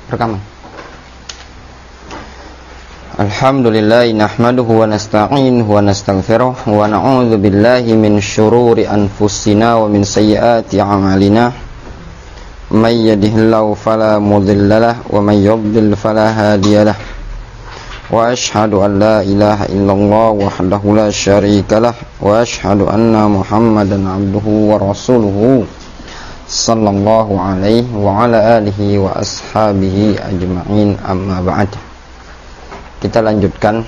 Rekaman. Alhamdulillah nahmaduhu wa nasta'inuhu wa nastaghfiruh wa na'udzu billahi min syururi anfusina wa min sayyiati a'malina. May yahdihillahu fala mudhillalah wa may yudlil fala hadiyalah. Wa asyhadu an la ilaha illallah wahdahu la syarikalah wa asyhadu anna Muhammadan abduhu wa rasuluhu sallallahu alaihi wa ala alihi wa ashabihi ajma'in, amma ba'd. Kita lanjutkan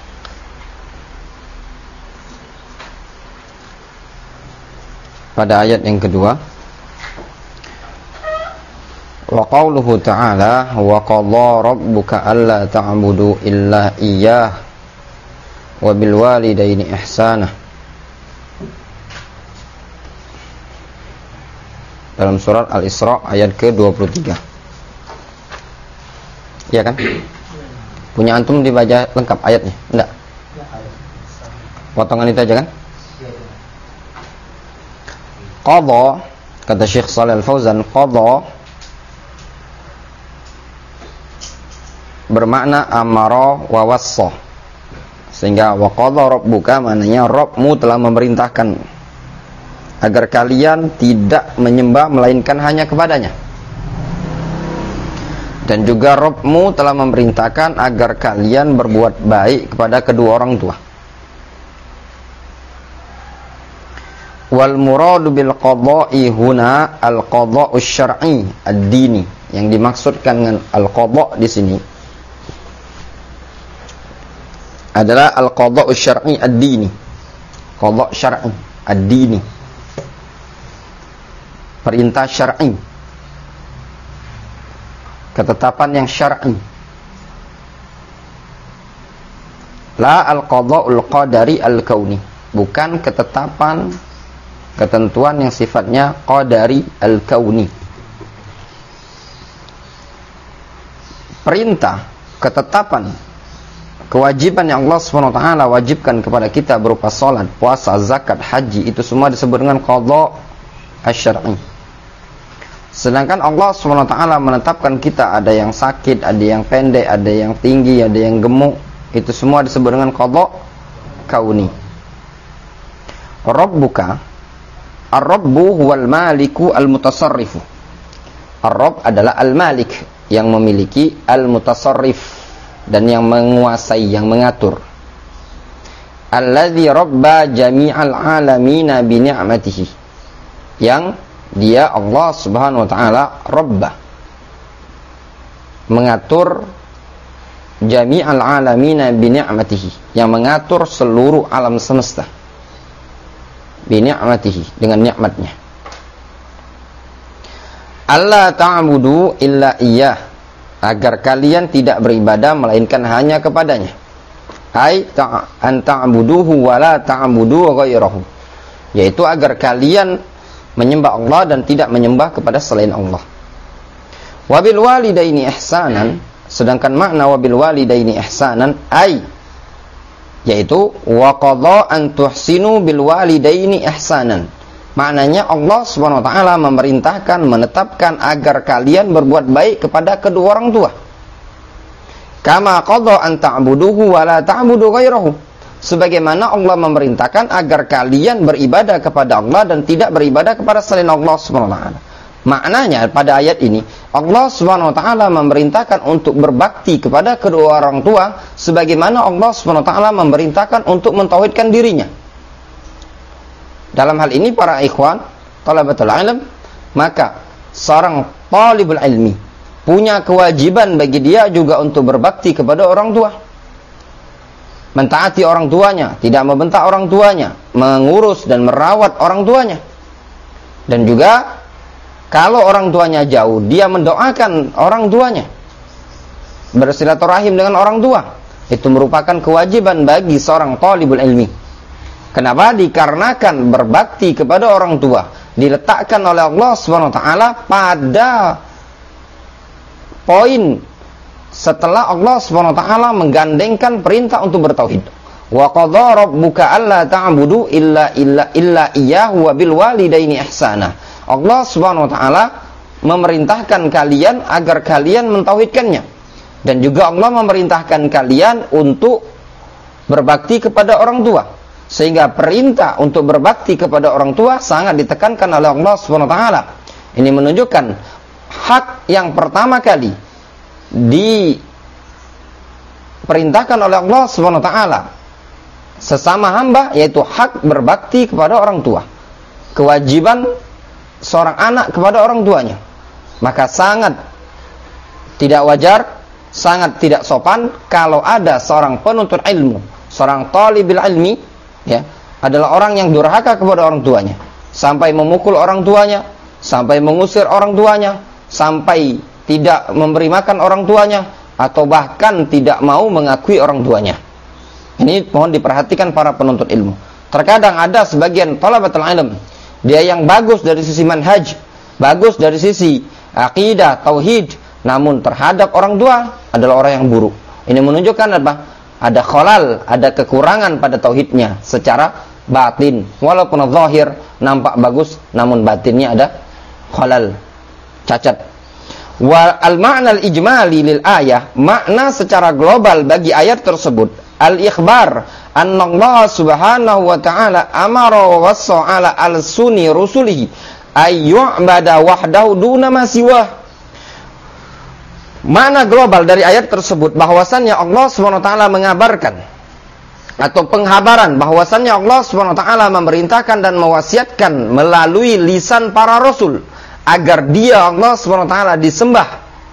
pada ayat yang kedua. Wa qauluhu ta'ala wa qadha rabbuka alla ta'budu illa iyyah wa bil walidaini ihsana. Dalam surat Al-Isra ayat ke-23. Iya kan? Punya antum dibaca lengkap ayatnya? Enggak? Potongan itu aja kan? Qadha, kata Syekh Shalih Al-Fauzan, qadha bermakna amara wa wassa. Sehingga wa qadha rabbuka maknanya Rabbmu telah memerintahkan agar kalian tidak menyembah melainkan hanya kepadanya. Dan juga Rabbmu telah memerintahkan agar kalian berbuat baik kepada kedua orang tua. Wal muradu bil qada'i huna al qada'u syar'i ad-dini. Yang dimaksudkan dengan al qada' di sini adalah al qada'u syar'i ad-dini. Qada' syar'i ad-dini. Perintah syar'i, ketetapan yang syar'i. La al-qada'ul qadari al-kauni, bukan ketetapan ketentuan yang sifatnya qadari al-kauni. Perintah, ketetapan, kewajiban yang Allah SWT wajibkan kepada kita berupa salat, puasa, zakat, haji, itu semua disebut dengan qada' asy-syar'i. Sedangkan Allah SWT menetapkan kita ada yang sakit, ada yang pendek, ada yang tinggi, ada yang gemuk. Itu semua disebut dengan qada' kauni. Rabbuka, ar-rabbu huwal maliku al-mutasarrifu. Ar-rabb adalah al-malik, yang memiliki, al-mutasarrif, dan yang menguasai, yang mengatur. Alladzi rabba jami'al alamina bi ni'matihi, yang dia Allah Subhanahu wa taala Rabbah, mengatur jami'al alamina bi ni'matihi, yang mengatur seluruh alam semesta bi ni'matihi, dengan nikmatnya. Alla ta'budu illa iyyah, agar kalian tidak beribadah melainkan hanya kepadanya. Ai an ta'buduhu wa la ta'budu ghairahu, yaitu agar kalian menyembah Allah dan tidak menyembah kepada selain Allah. Wabil walidaini ihsanan, sedangkan makna wabil walidaini ihsanan yaitu wa qadha an tuhsinu bil walidaini ihsanan. Maknanya Allah Subhanahu wa taala memerintahkan, menetapkan agar kalian berbuat baik kepada kedua orang tua. Kama qadha an ta'buduhu wa la ta'budu ghairahu, sebagaimana Allah memerintahkan agar kalian beribadah kepada Allah dan tidak beribadah kepada selain Allah Subhanahu wa taala. Maknanya pada ayat ini Allah Subhanahu wa taala memerintahkan untuk berbakti kepada kedua orang tua sebagaimana Allah Subhanahu wa taala memerintahkan untuk mentauhidkan dirinya. Dalam hal ini para ikhwan thalabatul ilm, maka seorang talibul ilmi punya kewajiban bagi dia juga untuk berbakti kepada orang tua. Mentaati orang tuanya, tidak membentak orang tuanya, mengurus dan merawat orang tuanya. Dan juga kalau orang tuanya jauh, dia mendoakan orang tuanya, bersilaturahim dengan orang tua. Itu merupakan kewajiban bagi seorang talibul ilmi. Kenapa? Dikarenakan berbakti kepada orang tua diletakkan oleh Allah SWT pada poin setelah Allah SWT menggandengkan perintah untuk bertauhid. Wa qadha rabbuka alla ta'budu illa iyyahu wa bil walidaini ihsana. Allah Subhanahu wa taala memerintahkan kalian agar kalian mentauhidkannya. Dan juga Allah memerintahkan kalian untuk berbakti kepada orang tua. Sehingga perintah untuk berbakti kepada orang tua sangat ditekankan oleh Allah SWT. Ini menunjukkan hak yang pertama kali diperintahkan oleh Allah SWT sesama hamba, yaitu hak berbakti kepada orang tua. Kewajiban seorang anak kepada orang tuanya. Maka sangat tidak wajar, sangat tidak sopan kalau ada seorang penuntut ilmu, seorang thalibil ilmi, ya, adalah orang yang durhaka kepada orang tuanya, sampai memukul orang tuanya, sampai mengusir orang tuanya, sampai tidak memberi makan orang tuanya, atau bahkan tidak mau mengakui orang tuanya. Ini mohon diperhatikan para penuntut ilmu. Terkadang ada sebagian thalabatul ilm, dia yang bagus dari sisi manhaj, bagus dari sisi akidah, tauhid, namun terhadap orang tua adalah orang yang buruk. Ini menunjukkan apa? Ada khalal, ada kekurangan pada tauhidnya secara batin. Walaupun zahir nampak bagus, namun batinnya ada khalal, cacat. Wa al-ma'na al-ijmali lil ayah, makna secara global bagi ayat tersebut, al-ikhbar anna Allah subhanahu wa ta'ala amara wa wassa ala al-suni rusulihi ayyu'bada wahdahu duna ma siwah. Makna global dari ayat tersebut bahwasannya Allah SWT mengabarkan atau penghabaran bahwasannya Allah SWT memerintahkan dan mewasiatkan melalui lisan para rasul agar dia Allah SWT disembah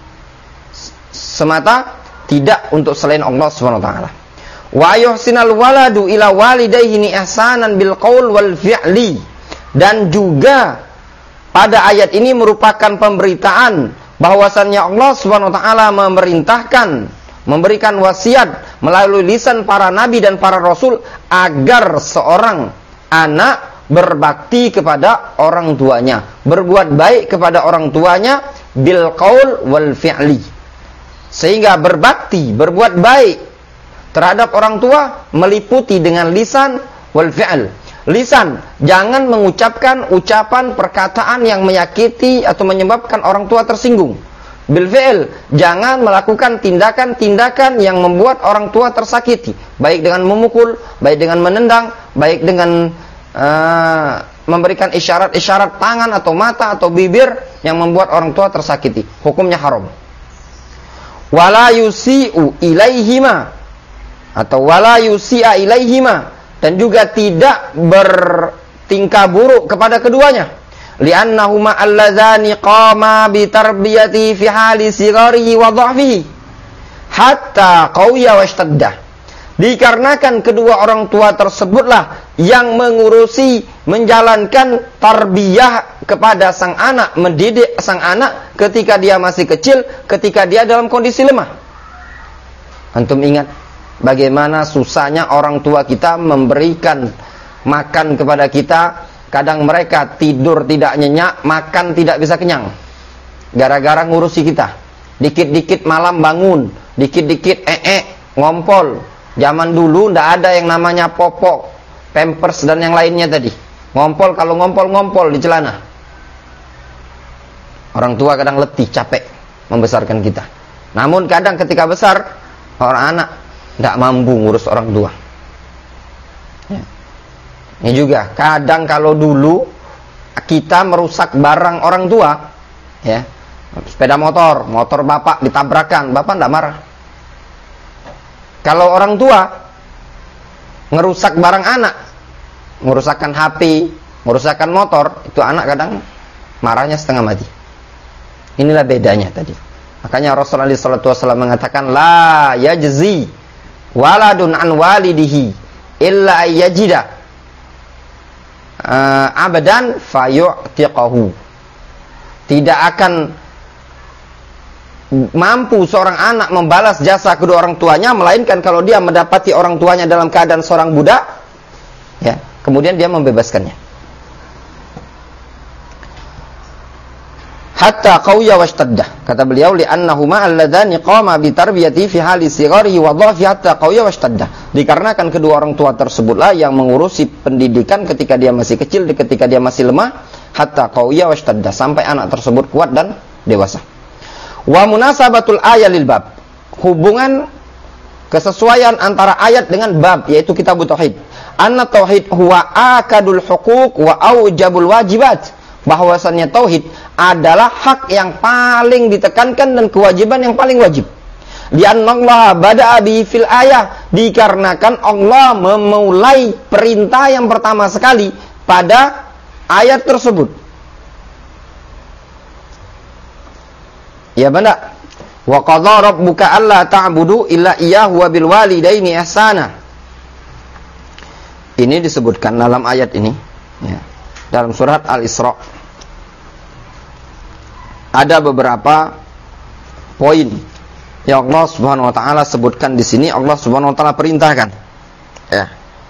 semata, tidak untuk selain Allah SWT. Wa yuhsinal waladu ila walidayhi ihsanan bil qaul wal fi'li. Dan juga pada ayat ini merupakan pemberitaan bahwasannya Allah SWT memerintahkan, memberikan wasiat melalui lisan para nabi dan para rasul agar seorang anak berbakti kepada orang tuanya, berbuat baik kepada orang tuanya bil qaul wal fi'li. Sehingga berbakti, berbuat baik terhadap orang tua meliputi dengan lisan wal fi'l. Lisan, jangan mengucapkan ucapan perkataan yang menyakiti atau menyebabkan orang tua tersinggung. Bil fi'l, jangan melakukan tindakan-tindakan yang membuat orang tua tersakiti, baik dengan memukul, baik dengan menendang, baik dengan memberikan isyarat-isyarat tangan atau mata atau bibir yang membuat orang tua tersakiti. Hukumnya haram. Wala yusi'u ilaihima, atau wala yusi'a ilaihima, dan juga tidak bertingkah buruk kepada keduanya. Li'annahuma alladzani qama bi tarbiyati fi hali sigarihi wa dha'fihi hatta qawiya wa ishtadda. Dikarenakan kedua orang tua tersebutlah yang mengurusi, menjalankan tarbiyah kepada sang anak, mendidik sang anak ketika dia masih kecil, ketika dia dalam kondisi lemah. Antum ingat bagaimana susahnya orang tua kita memberikan makan kepada kita. Kadang mereka tidur tidak nyenyak, makan tidak bisa kenyang, gara-gara ngurusi kita. Dikit-dikit malam bangun, dikit-dikit ngompol. Zaman dulu ndak ada yang namanya popok, pampers dan yang lainnya tadi. Ngompol, kalau ngompol di celana. Orang tua kadang letih, capek membesarkan kita. Namun kadang ketika besar, orang anak ndak mampu ngurus orang tua. Ya. Ini juga kadang kalau dulu kita merusak barang orang tua, ya, sepeda motor bapak ditabrakan, bapak ndak marah. Kalau orang tua ngerusak barang anak, merusakkan HP, merusakkan motor, itu anak kadang marahnya setengah mati. Inilah bedanya tadi. Makanya Rasulullah SAW mengatakan, la yajzi waladun an walidihi illa ayyajida abadan fayu'tiqahu. Tidak akan mampu seorang anak membalas jasa kedua orang tuanya, melainkan kalau dia mendapati orang tuanya dalam keadaan seorang budak, ya, kemudian dia membebaskannya. Hatta qawiya washtadda. Kata beliau, li'annahuma alladzani qama bi tarbiyati fi hali sigharihi wa dhafi hatta qawiya washtadda. Dikarenakan kedua orang tua tersebutlah yang mengurusi pendidikan ketika dia masih kecil, ketika dia masih lemah, hatta qawiya washtadda, sampai anak tersebut kuat dan dewasa. Wa munasabatul ayat lil bab. Hubungan kesesuaian antara ayat dengan bab, yaitu kitab tauhid. Anna tauhid huwa akadul huquq wa aujabul wajibat. Bahwasannya tauhid adalah hak yang paling ditekankan dan kewajiban yang paling wajib. Li'annallaha bada'a bi fil ayah, dikarenakan Allah memulai perintah yang pertama sekali pada ayat tersebut. Ya benar. Wa qadha rabbuka alla ta'budu illa iyyahu wa bil walidaini ihsana. Ini disebutkan dalam ayat ini, ya, dalam surat Al-Isra. Ada beberapa poin yang Allah Subhanahu wa taala sebutkan di sini. Allah Subhanahu wa taala perintahkan, ya.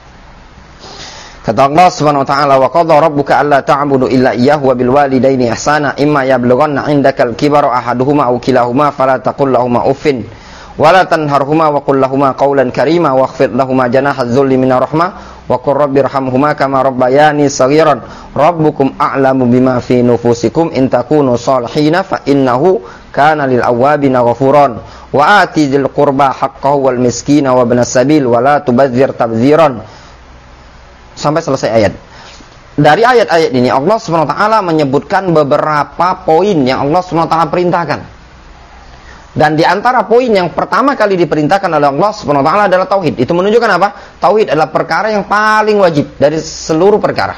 Kata Allah Subhanahu wa taala, wa qadha rabbuka alla ta'budu illa iyyahu wa bil walidaini ihsana imma yablughanna 'indakal kibara ahaduhuma aw kilahuma fala taqul lahumu uffin wa la tanharhuma wa qul lahumu qawlan karima wakhfid lahumu janaha adh-dhulli minar rahmah wa qur rabbirhamhuma kama rabbayani saghiran rabbukum a'lamu bima fi nufusikum in takunu salihina fa innahu kana lil awwabina ghafuran wa ati dzil qurba haqqahu wal miskina wa ibnas sabil wa la tubadzir tabdziran. Sampai selesai ayat. Dari ayat-ayat ini Allah SWT menyebutkan beberapa poin yang Allah SWT perintahkan. Dan di antara poin yang pertama kali diperintahkan oleh Allah SWT adalah tauhid. Itu menunjukkan apa? Tauhid adalah perkara yang paling wajib dari seluruh perkara.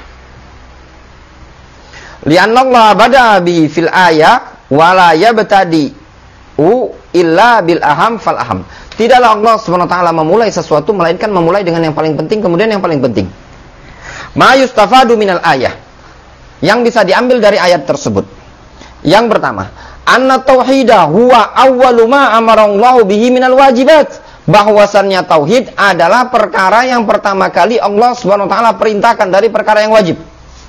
Li'annallaha bada'a bi fil ayat wa la yabtadi'u illa bil aham fal aham. Tidaklah Allah SWT memulai sesuatu melainkan memulai dengan yang paling penting kemudian yang paling penting. Ma yustafadu minal ayah, yang bisa diambil dari ayat tersebut. Yang pertama, anna tauhidah huwa awwalu ma amarallahu bihi minal wajibat. Bahwasannya tauhid adalah perkara yang pertama kali Allah Subhanahu wa taala perintahkan dari perkara yang wajib.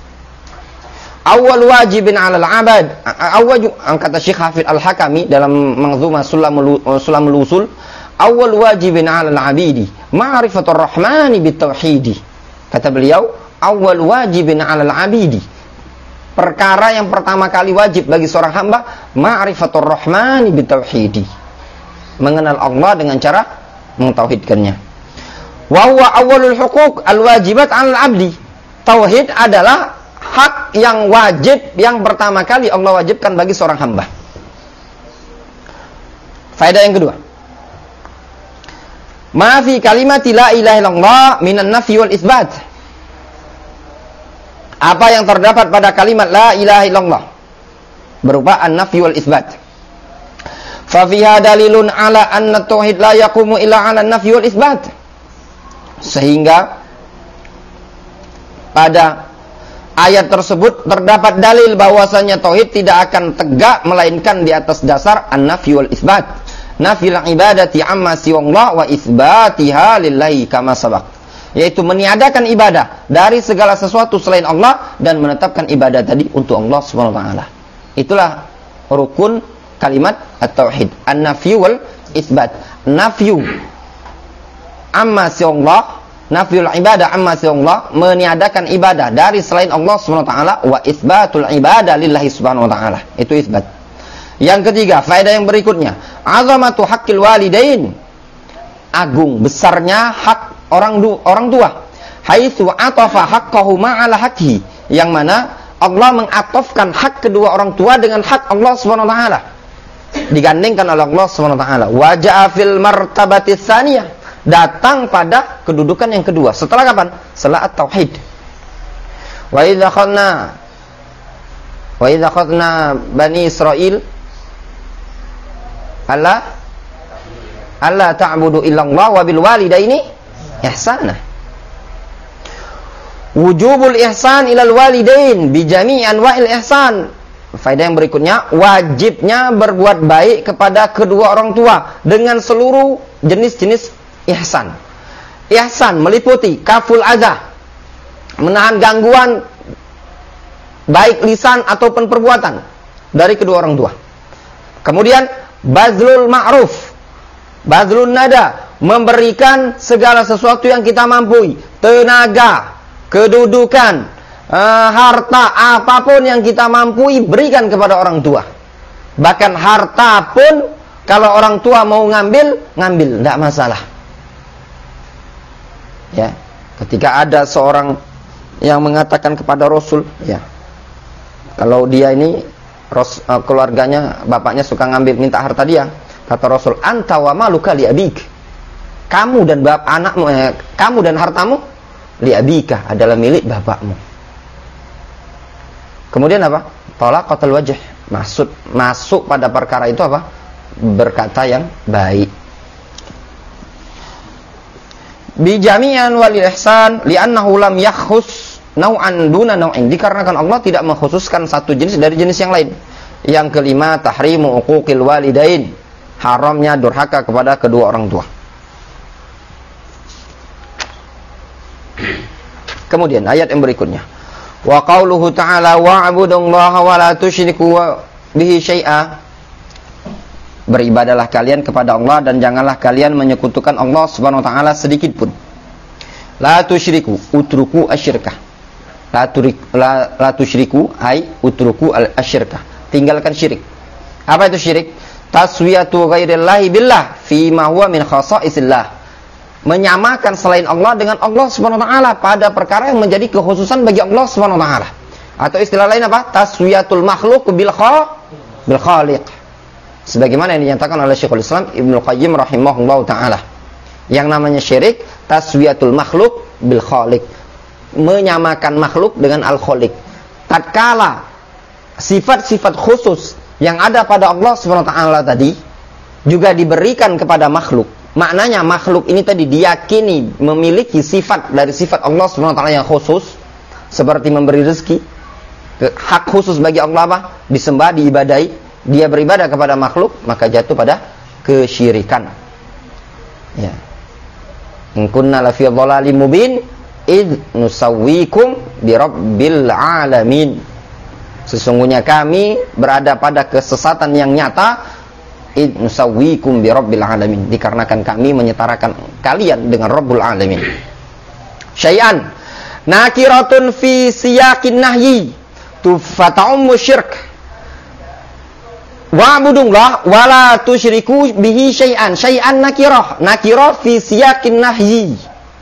Awwal wajibin 'alal 'abad. Kata Syekh Hafidz Al-Hakami dalam Manzumah Sulamul Usul, awwal wajibin 'alal 'abidi ma'rifatur rahmani bitauhidi. Kata beliau, awal wajibin 'alal 'abidi. Perkara yang pertama kali wajib bagi seorang hamba, ma'rifatur rahmani bitauhidi. Mengenal Allah dengan cara mentauhidkannya. Wa huwa awwalul huquq al-wajibat 'alal 'abdi. Tauhid adalah hak yang wajib yang pertama kali Allah wajibkan bagi seorang hamba. Faedah yang kedua. Ma fi kalimati la ilaha illallah minan nafyi wal isbat. Apa yang terdapat pada kalimat la ilaha illallah berupa an-nafyi wal isbat. Fa fiha dalilun ala anna tauhid la yaqumu illa ala an-nafyi wal isbat. Sehingga pada ayat tersebut terdapat dalil bahwasanya tauhid tidak akan tegak melainkan di atas dasar an-nafyi wal isbat. Nafil ibadati amma siwallah wa isbatiha lillahi kama sabaq. Yaitu meniadakan ibadah dari segala sesuatu selain Allah dan menetapkan ibadah tadi untuk Allah Subhanahu wa taala. Itulah rukun kalimat at-tauhid, an-nafyu wal isbat. Nafyu amma siwallah, nafyul ibadah amma siwallah, meniadakan ibadah dari selain Allah Subhanahu wa taala, wa isbatul ibadah lillahi Subhanahu wa taala. Itu isbat. Yang ketiga, faedah yang berikutnya, azamatu haqqil walidain. Agung besarnya hak orang tua. Haitsu atafa haqqahu ma'ala haqqi, yang mana Allah mengatofkan hak kedua orang tua dengan hak Allah Subhanahu wa taala. Digandengkan oleh Allah Subhanahu wa taala. Wa ja'a fil martabati tsaniyah, datang pada kedudukan yang kedua. Setelah kapan? Setelah at-tauhid. Wa idza khadna bani Israil alla ta'budu illallah wa bil walidaini ihsana. Wujubul ihsan ilal walidain bi jami' anwa'il ihsan. Faedah yang berikutnya, wajibnya berbuat baik kepada kedua orang tua dengan seluruh jenis-jenis ihsan. Ihsan meliputi kaful adza, menahan gangguan baik lisan ataupun perbuatan dari kedua orang tua. Kemudian bazlul ma'ruf, bazlun nada, memberikan segala sesuatu yang kita mampu, tenaga, kedudukan, harta, apapun yang kita mampu berikan kepada orang tua. Bahkan harta pun kalau orang tua mau ngambil, tidak masalah. Ya, ketika ada seorang yang mengatakan kepada Rasul, ya, kalau dia ini keluarganya, bapaknya suka ngambil, minta harta dia, kata Rasul, anta wa maluka li abik. Kamu dan anakmu, kamu dan hartamu li abika, adalah milik bapakmu. Kemudian apa? Talaqatul wajh. Masuk pada perkara itu apa? Berkata yang baik. Bi jami'an wal ihsan li'annahu lam yakhus nau'an duna nau'in. Dikarenakan Allah tidak mengkhususkan satu jenis dari jenis yang lain. Yang kelima, tahrimu uquqil walidain. Haramnya durhaka kepada kedua orang tua. Kemudian ayat yang berikutnya. Wa qauluhu ta'ala wa'budullaha wa la tusyriku bihi syai'a. Beribadalah kalian kepada Allah dan janganlah kalian menyekutukan Allah Subhanahu wa taala sedikit pun. La tusyriku utruku asyirkah. La tusyriku ai utruku al-asyirkah. Tinggalkan syirik. Apa itu syirik? Taswiyatu ghairillahi billah fi ma huwa min khasaisillah. Menyamakan selain Allah dengan Allah Subhanahu wa taala pada perkara yang menjadi kekhususan bagi Allah Subhanahu wa taala. Atau istilah lain apa? Taswiyatul makhluk bil khaliq. Sebagaimana yang dinyatakan oleh Syekhul Islam Ibnu Qayyim rahimahullahu taala. Yang namanya syirik taswiyatul makhluk bil khaliq. Menyamakan makhluk dengan al-khaliq. Tatkala sifat-sifat khusus yang ada pada Allah Subhanahu wa taala tadi juga diberikan kepada makhluk. Maknanya makhluk ini tadi diyakini memiliki sifat dari sifat Allah Subhanahu wa taala yang khusus, seperti memberi rezeki. Hak khusus bagi Allah apa? Disembah, diibadahi. Dia beribadah kepada makhluk, maka jatuh pada kesyirikan. Ya. In kunna la fi dhalalim mubin id nusawwikum bi rabbil alamin. Sesungguhnya kami berada pada kesesatan yang nyata. Id nusawwikum bi rabbil alamin, dikarenakan kami menyetarakan kalian dengan Rabbul alamin. Syai'an nakiratun fi siyaqin nahyi tufata'um syirk. Wa'budullah wa la tusyriku bihi syai'an. Syai'an nakirah fi siyaqin nahyi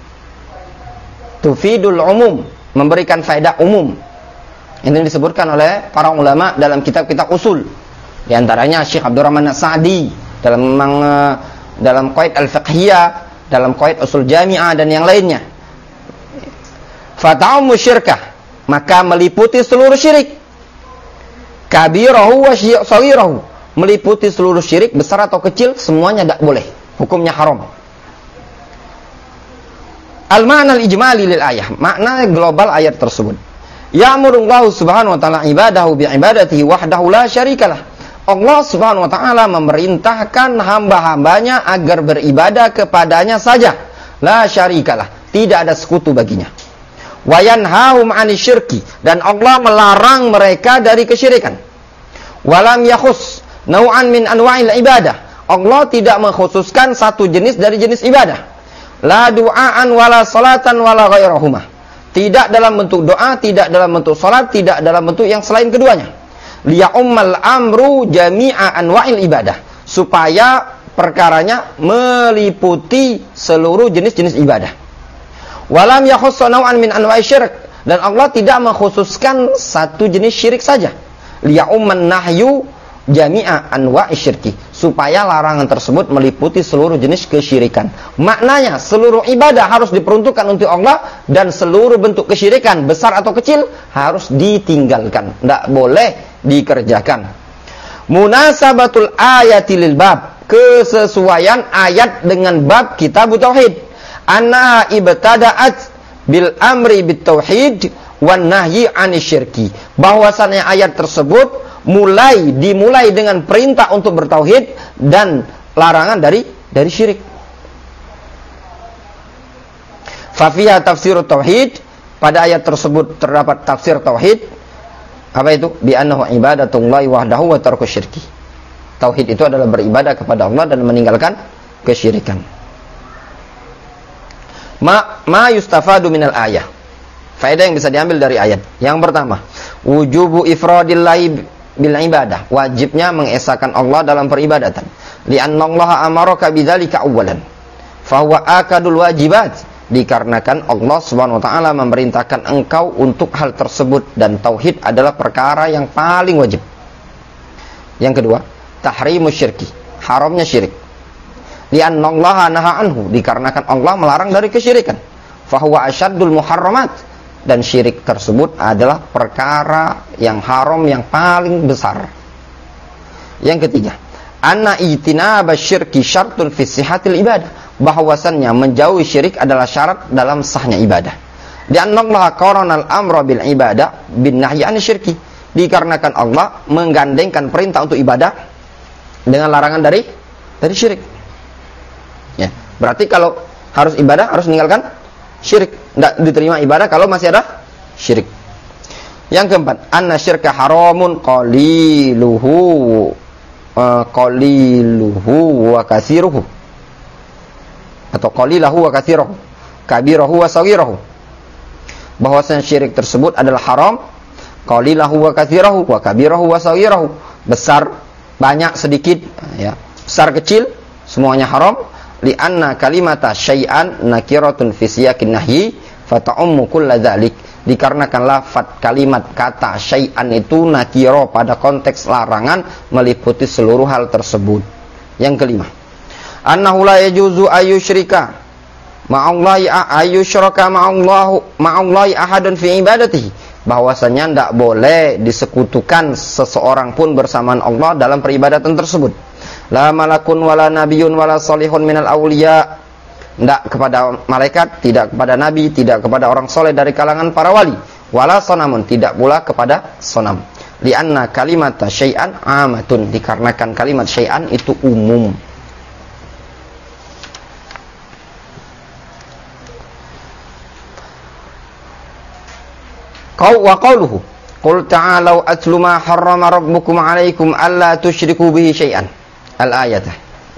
tufidul umum, memberikan faedah umum. Ini disebutkan oleh para ulama dalam kitab-kitab usul. Di antaranya Syekh Abdurrahman As-Sa'di dalam qaid al-fiqhiyah, dalam qaid usul jami'ah dan yang lainnya. Fata'um syirkah, maka meliputi seluruh syirik. Kabirahu wa saghirahu, meliputi seluruh syirik besar atau kecil, semuanya tidak boleh, hukumnya haram. Al-ma'na al-ijmali lil ayah, makna global ayat tersebut. Ya'murullahu subhanahu wa ta'ala ibadahu bi'ibadatihi wahdahu la syarikalah. Allah Subhanahu wa taala memerintahkan hamba-hambanya agar beribadah kepadanya saja, la syarikalah, tidak ada sekutu baginya. Wa yanhahum 'anil syirki, dan Allah melarang mereka dari kesyirikan. Walam yakhus nau'an min anwa'il ibadah, Allah tidak mengkhususkan satu jenis dari jenis ibadah. La du'aan wala salatan wala ghairahuma, tidak dalam bentuk doa, tidak dalam bentuk salat, tidak dalam bentuk yang selain keduanya. Liya'ummal amru jami'a anwa'il ibadah, supaya perkaranya meliputi seluruh jenis-jenis ibadah. Walam yakhussu naw'an min anwa'i syirik, dan Allah tidak mengkhususkan satu jenis syirik saja. Liya'umman nahyu jami'a anwa'i syirki, supaya larangan tersebut meliputi seluruh jenis kesyirikan. Maknanya seluruh ibadah harus diperuntukkan untuk Allah, dan seluruh bentuk kesyirikan besar atau kecil harus ditinggalkan, tidak boleh dikerjakan. Munasabatul ayati lil bab, kesesuaian ayat dengan bab kitab tauhid. Anna ibtada'at bil amri bit tauhid wan nahyi 'anil syirki, bahwasannya ayat tersebut dimulai dengan perintah untuk bertauhid dan larangan dari syirik. Fa fiha tafsirut tauhid, pada ayat tersebut terdapat tafsir tauhid. Apa itu? Bi annahu ibadatullahi wahdahu wa tarku syirki. Tauhid itu adalah beribadah kepada Allah dan meninggalkan kesyirikan. Ma yustafadu minal ayah. Faedah yang bisa diambil dari ayat. Yang pertama, wujubu ifradillahi bil ibadah, wajibnya mengesahkan Allah dalam peribadatan. Li'anna Allah amaraka bidzalika awwalan. Fa huwa akadul wajibat, dikarenakan Allah Subhanahu wa taala memerintahkan engkau untuk hal tersebut dan tauhid adalah perkara yang paling wajib. Yang kedua, tahrimus syirki, haramnya syirik. Li'anna Allah naha anhu, dikarenakan Allah melarang dari kesyirikan. Fa huwa asyaddul muharramat, dan syirik tersebut adalah perkara yang haram yang paling besar. Yang ketiga, anna itinaba syirki syartun fi sihhatil ibadah, bahwasannya menjauhi syirik adalah syarat dalam sahnya ibadah. Li'anna Allah qarana al-amra bil ibadah bin nahyi an syirki, dikarenakan Allah menggandengkan perintah untuk ibadah dengan larangan dari syirik. Ya, berarti kalau harus ibadah harus meninggalkan syirik. Tidak diterima ibadah kalau masih ada syirik. Yang keempat, anna syirka haramun qaliluhu wa katsiruhu, atau qalilahu wa katsiruhu, kabirahu wa saghirahu. Bahwasanya syirik tersebut adalah haram, qalilahu wa katsirahu wa kabirahu wa saghirahu, besar, banyak, sedikit, ya, besar, kecil, semuanya haram. Li'anna kalimata syai'an nakiratun fi siyaqin nahyi fata'ummu kulla dzalik, dikarenakan lafaz kalimat kata syai'an itu nakiro pada konteks larangan meliputi seluruh hal tersebut. Yang kelima, annahu la yajuzu ayyusyrika ma'allahi ayyusyraka ma'allahi ahadun fi ibadatihi, bahwasanya tidak boleh disekutukan seseorang pun bersamaan Allah dalam peribadatan tersebut. La malakun wala nabiyun wala salihun minal awliya, tidak kepada malaikat, tidak kepada nabi, tidak kepada orang soleh dari kalangan para wali. Wala sonamun, tidak pula kepada sonam. Lianna kalimata syai'an amatun, dikarenakan kalimat syai'an itu umum. Wa qawluhu qul ta'alau atlu ma harrama rabbukum alaikum alla tusyriku bihi syai'an. Al-ayatah.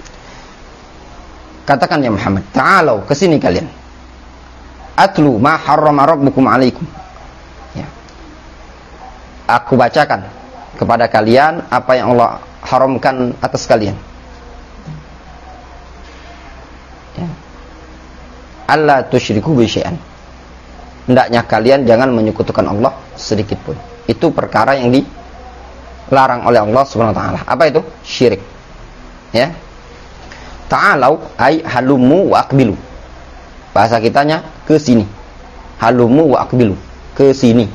Katakan ya Muhammad, ta'alau, kesini kalian. Atlu ma harrama rabbukum alaikum. Ya. Aku bacakan kepada kalian apa yang Allah haramkan atas kalian. Ya. Alla tusyriku bi syai'an. Hendaknya kalian jangan menyekutukan Allah sedikit pun. Itu perkara yang dilarang oleh Allah Subhanahu wa taala. Apa itu? Syirik. Ya. Ta'alau ay halumu wa aqbilu. Bahasa kitanya ke sini. Halumu wa aqbilu, ke sini.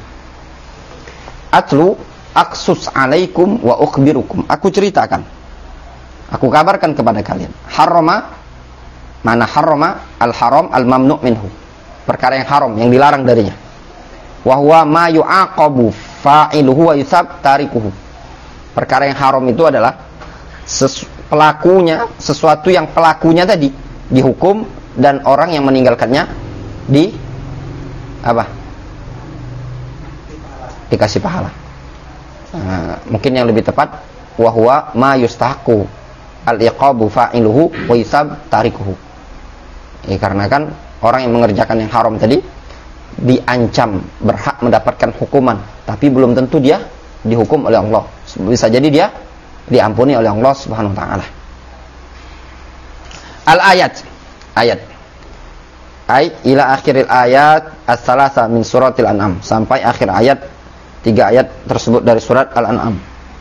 Atlu aksus alaikum wa ukhbirukum. Aku ceritakan. Aku kabarkan kepada kalian. Harrama, mana harrama? Al-haram al-mamnu' minhu. Perkara yang haram, yang dilarang darinya. Wa huwa ma yu'aqabu fa'iluhu wa yusab tarikuhu. Perkara yang haram itu adalah pelakunya, sesuatu yang pelakunya tadi dihukum dan orang yang meninggalkannya dikasih pahala. Mungkin yang lebih tepat wa huwa ma yustahaqu al-iqabu fa'iluhu wa yusab tarikuhu. Karena kan orang yang mengerjakan yang haram tadi diancam berhak mendapatkan hukuman, tapi belum tentu dia dihukum oleh Allah. Bisa jadi dia diampuni oleh Allah Subhanahu wa taala. Al-ayat, ayat. Ay ila akhiril ayat as-salasa min suratil An'am, sampai akhir ayat, 3 ayat tersebut dari surat Al-An'am.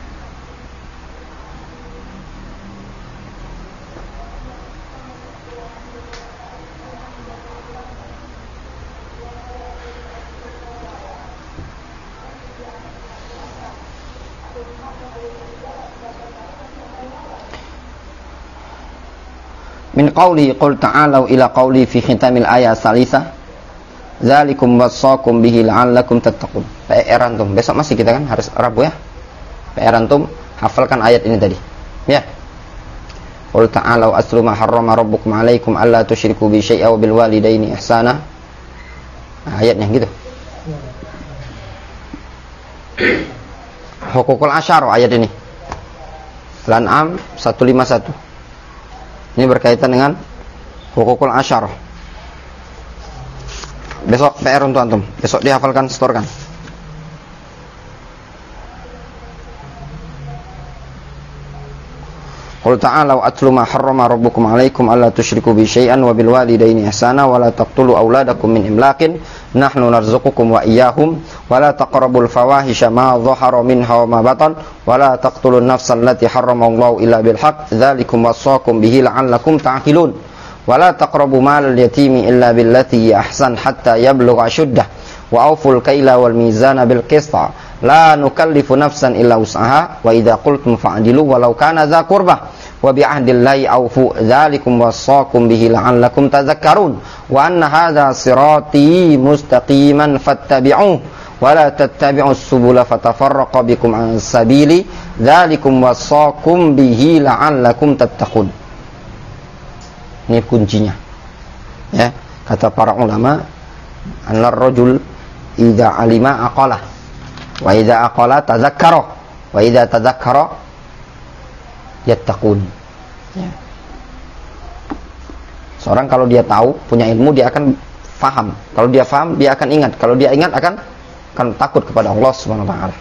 Min qawli qul ta'alau ila qawli fi khitamil ayat salisa zalikum wassakum bihi la'allakum tattaqun. PR antum, besok masih kita kan harus Rabu ya. PR antum hafalkan ayat ini tadi ya. Qul ta'alau aslu ma harrama rabbukum alaikum alla tusyriku bi syai'a wa bil walidaini ihsana. Ayatnya gitu. Hukukul asyara ayat ini. Al-An'am 151. Ini berkaitan dengan hukukul asyarah. Besok PR untuk antum. Besok dihafalkan, setorkan. Qul ta'alu atlu ma harrama rabbukum 'alaikum alla tusyriku bi syai'an wa bil walidayni ihsana wa la taqtulu auladakum min imlaqin nahnu narzuqukum wa iyyahum wa la taqrabul fawahisha ma dhahara minha wa ma batan wa la taqtulun nafsal lati harramallahu illa bil haqq dzalikum wassaqum bihi la'allakum ta'qilun wa la taqrabu malal yatimi illa billati hi ahsan hatta yablugha ashuddah wa awful kaila wal mizana bil qista la nukallifu nafsan illa wus'aha wa idza qultum fa'dilu walau kana dza qurbah wa bi ahdillahi awfu dzalikum wassaqum bihi la'allakum tadhakkarun wa anna hadza sirati mustaqiman fattabi'uhu wa la tattabi'us subula fatafarraqa bikum an sabili dzalikum wassaqum bihi la'allakum tattaqun. Ini kuncinya. Ya, kata para ulama, anar rajul idza alima aqala wa idza aqala tadzakkara wa idza tadzakkara yattaqun. Ya. Seorang kalau dia tahu, punya ilmu, dia akan faham. Kalau dia faham, dia akan ingat. Kalau dia ingat, akan takut kepada Allah Subhanahu wa taala.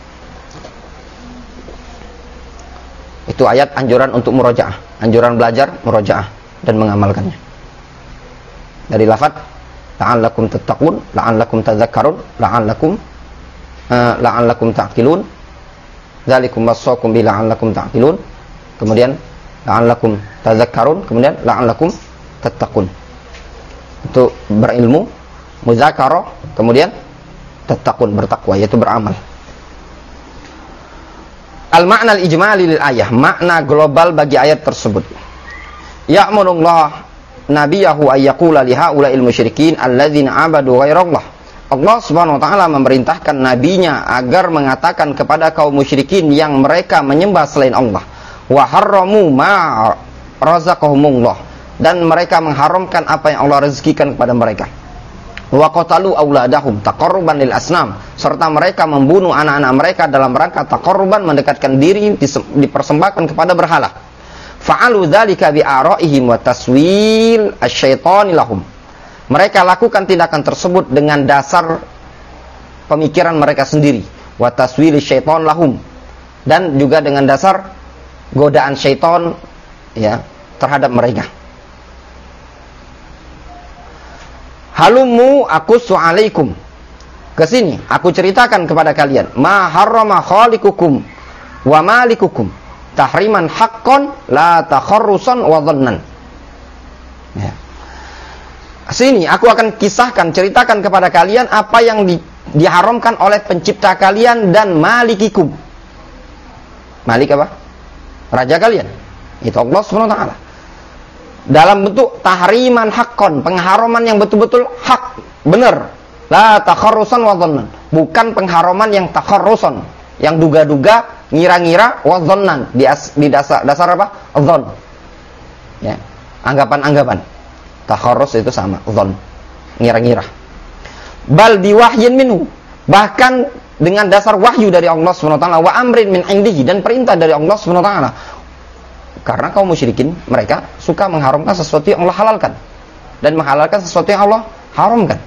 Itu ayat anjuran untuk murojaah, anjuran belajar, murojaah dan mengamalkannya. Dari lafaz la'allakum tattaqun, la'allakum tadzakkarun, la'allakum ta'qilun, dzalikum wassaqum bi la'allakum ta'qilun, kemudian la'allakum tadzakkarun, kemudian la'allakum tattaqun. Itu berilmu, muzakarah, kemudian tattaqun, bertakwa, yaitu beramal. Al-ma'na al-ijmali lil ayah, makna global bagi ayat tersebut. Ya'murullah nabiyahu ayyaqula li haula'il musyrikin alladzina 'abadu ghairallah. Allah Subhanahu wa taala memerintahkan nabinya agar mengatakan kepada kaum musyrikin yang mereka menyembah selain Allah, wa harramu ma razaqahumullah, dan mereka mengharamkan apa yang Allah rezekikan kepada mereka. Wa qatalu auladahum taqarruban lil asnam, serta mereka membunuh anak-anak mereka dalam rangka taqarruban, mendekatkan diri, dipersembahkan kepada berhala. Fa'alu dzalika bi ara'ihim wa taswil asyaitani lahum. Mereka lakukan tindakan tersebut dengan dasar pemikiran mereka sendiri, wa taswili syaitan lahum, dan juga dengan dasar godaan syaitan, ya, terhadap mereka. Halumu aqussu alaikum, kesini aku ceritakan kepada kalian, ma harrama khaliqukum wa malikukum tahriman haqqan la takharrusan wa dhannan. Ya. Sini aku akan kisahkan, ceritakan kepada kalian apa yang diharamkan oleh pencipta kalian dan malikikum. Malik apa? Raja kalian. Itu Allah Subhanahu wa taala. Dalam bentuk tahriman haqqan, pengharaman yang betul-betul hak, benar. La takharrusan wa dhannan. Bukan pengharaman yang takharrusan, yang duga-duga, ngira-ngira, wa dhannan. Di dasar apa? Dhann. Ya, anggapan-anggapan. Takharrus itu sama, dhon, ngira-ngira. Bal biwahyin minhu, bahkan dengan dasar wahyu dari Allah Subhanahu wa taala, wa amrin min indihi, dan perintah dari Allah Subhanahu wa taala. Karena kaum musyrikin mereka suka mengharamkan sesuatu yang Allah halalkan dan menghalalkan sesuatu yang Allah haramkan.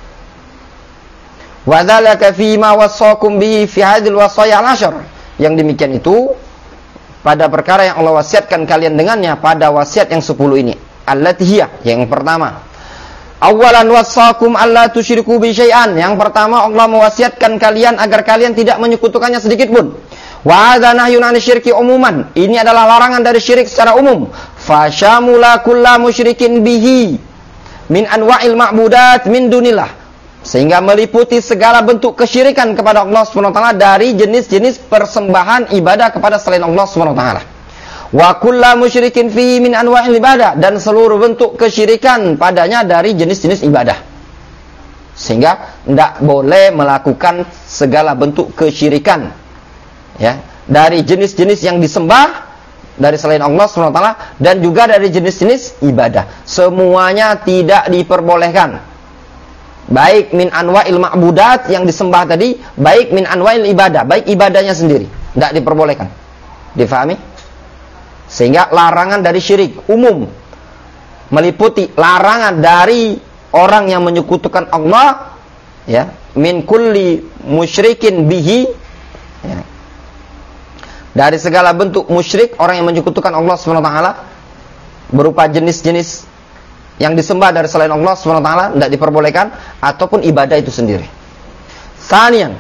Wa dzalika fi ma wassaqum bihi fi hadhil wasaya al-ashr. Yang demikian itu pada perkara yang Allah wasiatkan kalian dengannya pada wasiat yang 10 ini. Allati hiya, yang pertama, awalan wassakum alla tusyriku bi syai'an. Yang pertama, Allah mewasiatkan kalian agar kalian tidak menyekutukannya sedikit pun. Wa hadza nahyun 'anil syirki umuman. Ini adalah larangan dari syirik secara umum. Fasyamula kulla musyrikin bihi min anwa'il ma'budat min dunillah. Sehingga meliputi segala bentuk kesyirikan kepada Allah Subhanahu wa taala dari jenis-jenis persembahan ibadah kepada selain Allah Subhanahu wa taala. Wa kulla musyrikin fihi min anwa'il ibadah, dan seluruh bentuk kesyirikan padanya dari jenis-jenis ibadah. Sehingga tidak boleh melakukan segala bentuk kesyirikan, ya, dari jenis-jenis yang disembah dari selain Allah SWT, dan juga dari jenis-jenis ibadah. Semuanya tidak diperbolehkan. Baik min anwa'il ma'budat yang disembah tadi, baik min anwa'il ibadah, baik ibadahnya sendiri, tidak diperbolehkan. Difahami? Sehingga larangan dari syirik umum, meliputi larangan dari orang yang menyekutukan Allah, ya, min kulli musyrikin bihi, ya, Dari segala bentuk musyrik, orang yang menyekutukan Allah SWT berupa jenis-jenis yang disembah dari selain Allah SWT tidak diperbolehkan, ataupun ibadah itu sendiri. Tsaniyan,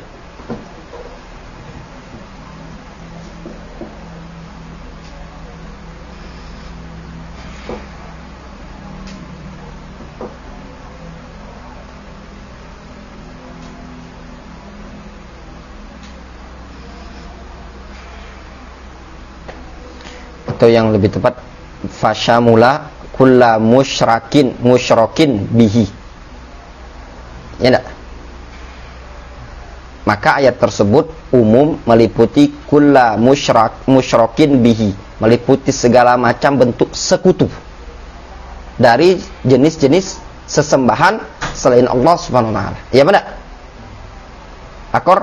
atau yang lebih tepat, fasyamula kulla musyrakin bihi. Ya enggak? Maka ayat tersebut umum, meliputi kulla musyrakin bihi, meliputi segala macam bentuk sekutu dari jenis-jenis sesembahan selain Allah Subhanahu wa taala. Ya benar? Akor?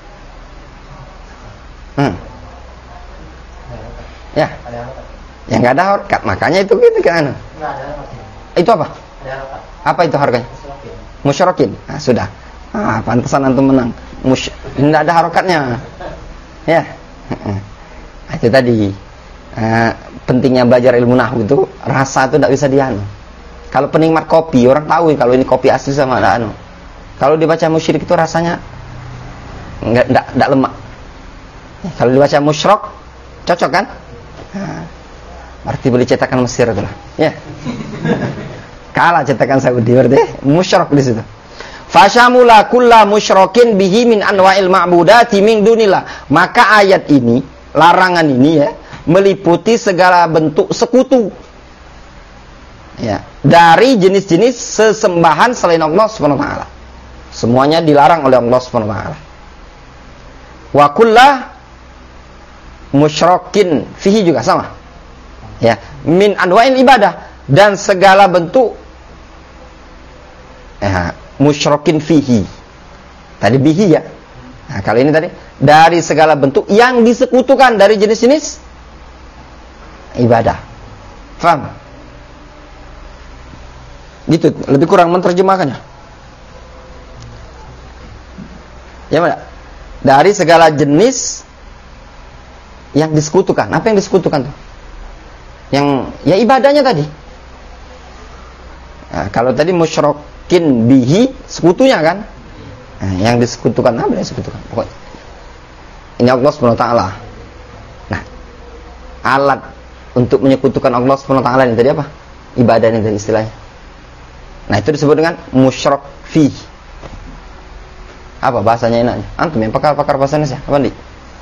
Ya. Yang nggak ada harkat, makanya itu gitu kan. Itu apa? Apa itu harganya? Musyrakin. Nah, sudah. Pantesan antum menang. Nggak ada harokatnya. Ya. Itu tadi. Pentingnya belajar ilmu nahwu itu, rasa itu tidak bisa dianu. Kalau penikmat kopi, orang tahu kalau ini kopi asli sama ada anu. Kalau dibaca musyrik itu rasanya enggak lemak. Kalau dibaca musyrak, cocok kan? Berarti beli cetakan Mesir itulah. Ya. Kalah cetakan Saudi berarti musyrak di situ. Fasyamula kulla musyrakin bihi min anwa'il ma'budati min dunillah. Maka ayat ini, larangan ini ya, meliputi segala bentuk sekutu. Ya, dari jenis-jenis sesembahan selain Allah Subhanahu wa taala. Semuanya dilarang oleh Allah Subhanahu wa taala. Wa kullu musyrakin fihi juga sama. Ya, min anwa'il ibadah, dan segala bentuk musyrakin fihi. Tadi bihi ya. Nah, kali ini tadi dari segala bentuk yang disekutukan dari jenis-jenis ibadah. Faham? Gitu, lebih kurang menerjemahkannya. Ya benar. Dari segala jenis yang disekutukan. Apa yang disekutukan tuh? Yang ya ibadahnya tadi. Nah, kalau tadi musyrakin bihi, sekutunya kan? Nah, yang disekutukan apa yang disekutukan? Pokoknya ini Allah Subhanahu wa taala. Nah, alat untuk menyekutukan Allah Subhanahu wa taala ini tadi apa? Ibadah ini tadi istilahnya. Nah, itu disebut dengan musyrak fihi. Apa bahasanya enaknya? Antum yang pakar-pakar bahasa Indonesia, apa nih?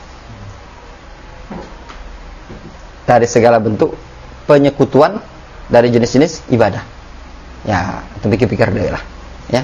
Dari segala bentuk penyekutuan dari jenis-jenis ibadah. Ya, antum pikir-pikir dulu lah, ya.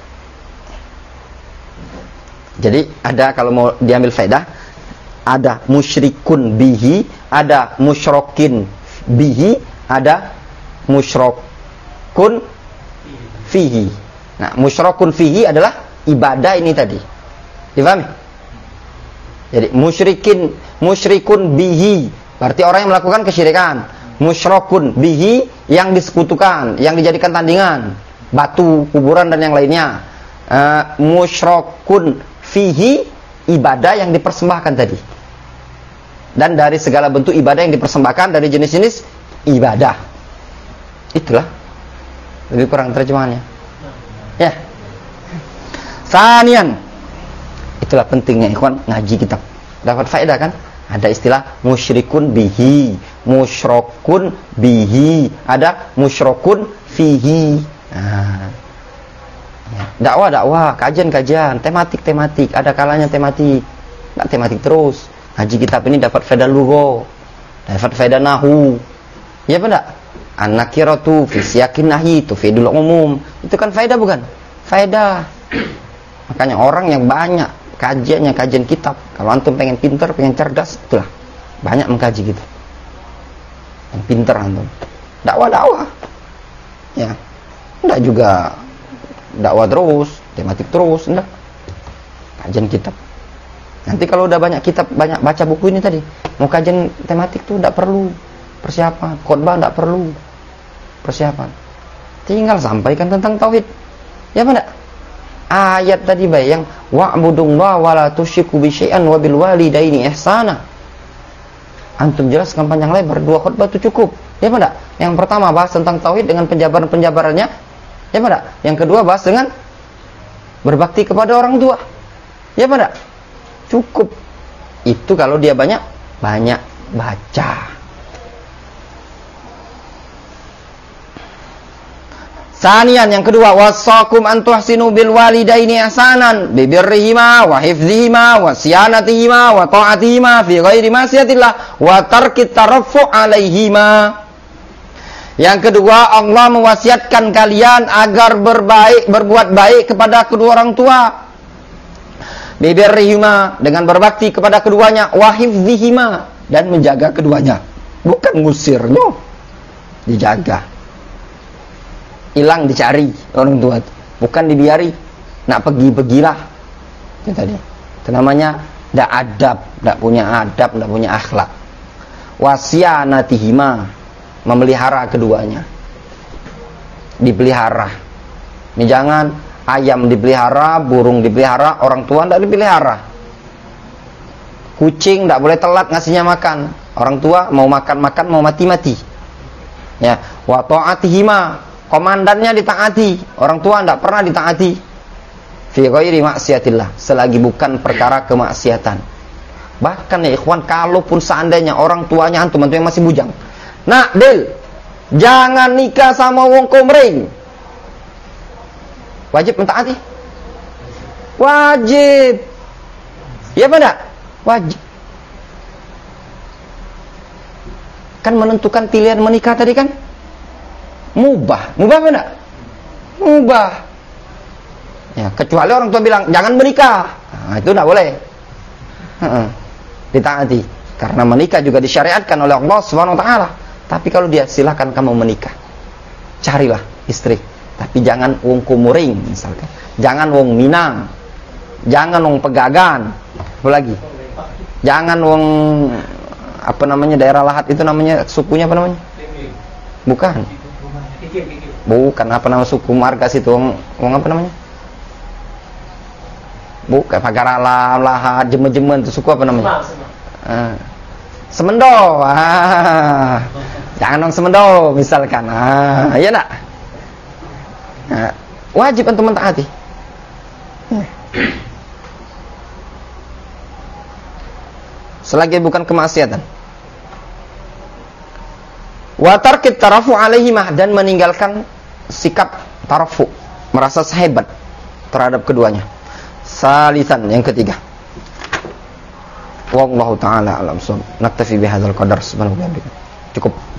Jadi ada, kalau mau diambil faedah, ada musyrikun bihi, ada musyrakin bihi, ada musyrakun fihi. Nah, musyrakun fihi adalah ibadah ini tadi. Dipahami? Jadi musyrikun bihi berarti orang yang melakukan kesyirikan. Musyrakun bihi yang disekutukan, yang dijadikan tandingan, batu, kuburan dan yang lainnya. Musyrakun fihi ibadah yang dipersembahkan tadi. Dan dari segala bentuk ibadah yang dipersembahkan dari jenis-jenis ibadah. Itulah lebih kurang terjemahannya. Ya. Tsaniyan. Itulah pentingnya ikhwan ngaji kitab. Dapat faedah kan? Ada istilah musyrikun bihi, musyrakun bihi, ada musyrakun fihi. Nah. Dakwah, kajian, tematik, ada kalanya tematik. Enggak tematik terus. Ngaji kitab ini dapat faedah lugha, dapat faedah nahwu. Ya apa enggak? An-nakiratu fi siyaqin nahyi tufidul umum. Itu kan faedah bukan? Faedah. Makanya orang yang banyak kajian kitab, kalau antum pengen pintar, pengen cerdas, itulah banyak mengkaji gitu. Yang pintar antum. Dakwah. Ya. Enggak juga dakwah terus, tematik terus, enggak. Kajian kitab. Nanti kalau udah banyak kitab, banyak baca buku ini tadi, mau kajian tematik tuh enggak perlu persiapan, khotbah enggak perlu persiapan. Tinggal sampaikan tentang tauhid. Ya enggak? Ayat tadi baik yang wa'budullaha wa la tusyriku bi syai'an wa bil walidaini ihsana. Antum jelaskan panjang lebar, 2 khutbah itu cukup. Ya apa enggak? Yang pertama bahas tentang tauhid dengan penjabaran-penjabarannya. Ya apa enggak? Yang kedua bahas dengan berbakti kepada orang tua. Ya apa enggak? Cukup. Itu kalau dia banyak baca. Sanian, yang kedua, wasakum an tuhsinu bil walidaini ihsanan bi birrihima wa hifdzihima wa siyanatihima wa ta'atihima fi ghairi ma'siyatillah wa tarkit taraffu 'alaihima. Yang kedua, Allah mewasiatkan kalian agar berbuat baik kepada kedua orang tua. Bi birrihima, dengan berbakti kepada keduanya, wa hifdzihima, dan menjaga keduanya. Bukan ngusir, no. Dijaga. Hilang dicari orang tua, bukan dibiari. Nak pergilah. Itu tadi. Itu namanya ndak adab, ndak punya akhlak. Wasiyanatihima, memelihara keduanya. Dipelihara. Ini jangan ayam dipelihara, burung dipelihara, orang tua ndak dipelihara. Kucing ndak boleh telat ngasihnya makan. Orang tua mau makan, mau mati. Ya, wa ta'atihima, komandannya ditaati, orang tua tidak pernah ditaati. Fi ghairi ma'siyatillah, selagi bukan perkara kemaksiatan. Bahkan ya ikhwan, kalaupun seandainya orang tuanya antum yang masih bujang, nak Del, jangan nikah sama wong komring, wajib mentaati? Wajib. Ya apa enggak? Wajib. Kan menentukan pilihan menikah tadi kan mubah apa enggak? Mubah. Ya, kecuali orang tua bilang jangan menikah. Nah, itu enggak boleh. Ditaati. Karena menikah juga disyariatkan oleh Allah Subhanahu wa taala. Tapi kalau dia silakan kamu menikah. Carilah istri, tapi jangan wong kumuring misalkan. Jangan wong Minang. Jangan wong Pegagan. Apa lagi? Jangan wong daerah Lahat itu namanya sukunya apa namanya? Bukan. Bukan suku marga situ wong apa namanya? Bukan Pagaralam, Lahat, Jemen itu suku apa namanya? Semendo. Jangan dong Semendo misalkan. Iya enggak? Wajib untuk mentaati. Selagi bukan kemaksiatan. Wa tarkit tarafu alaihimah, dan meninggalkan sikap tarafu, merasa sehebat terhadap keduanya. Salisan, yang ketiga. Wallahu taala alam. Naktafi bihadzal qadar. Subhanallahi wa bihamdihi. Cukup.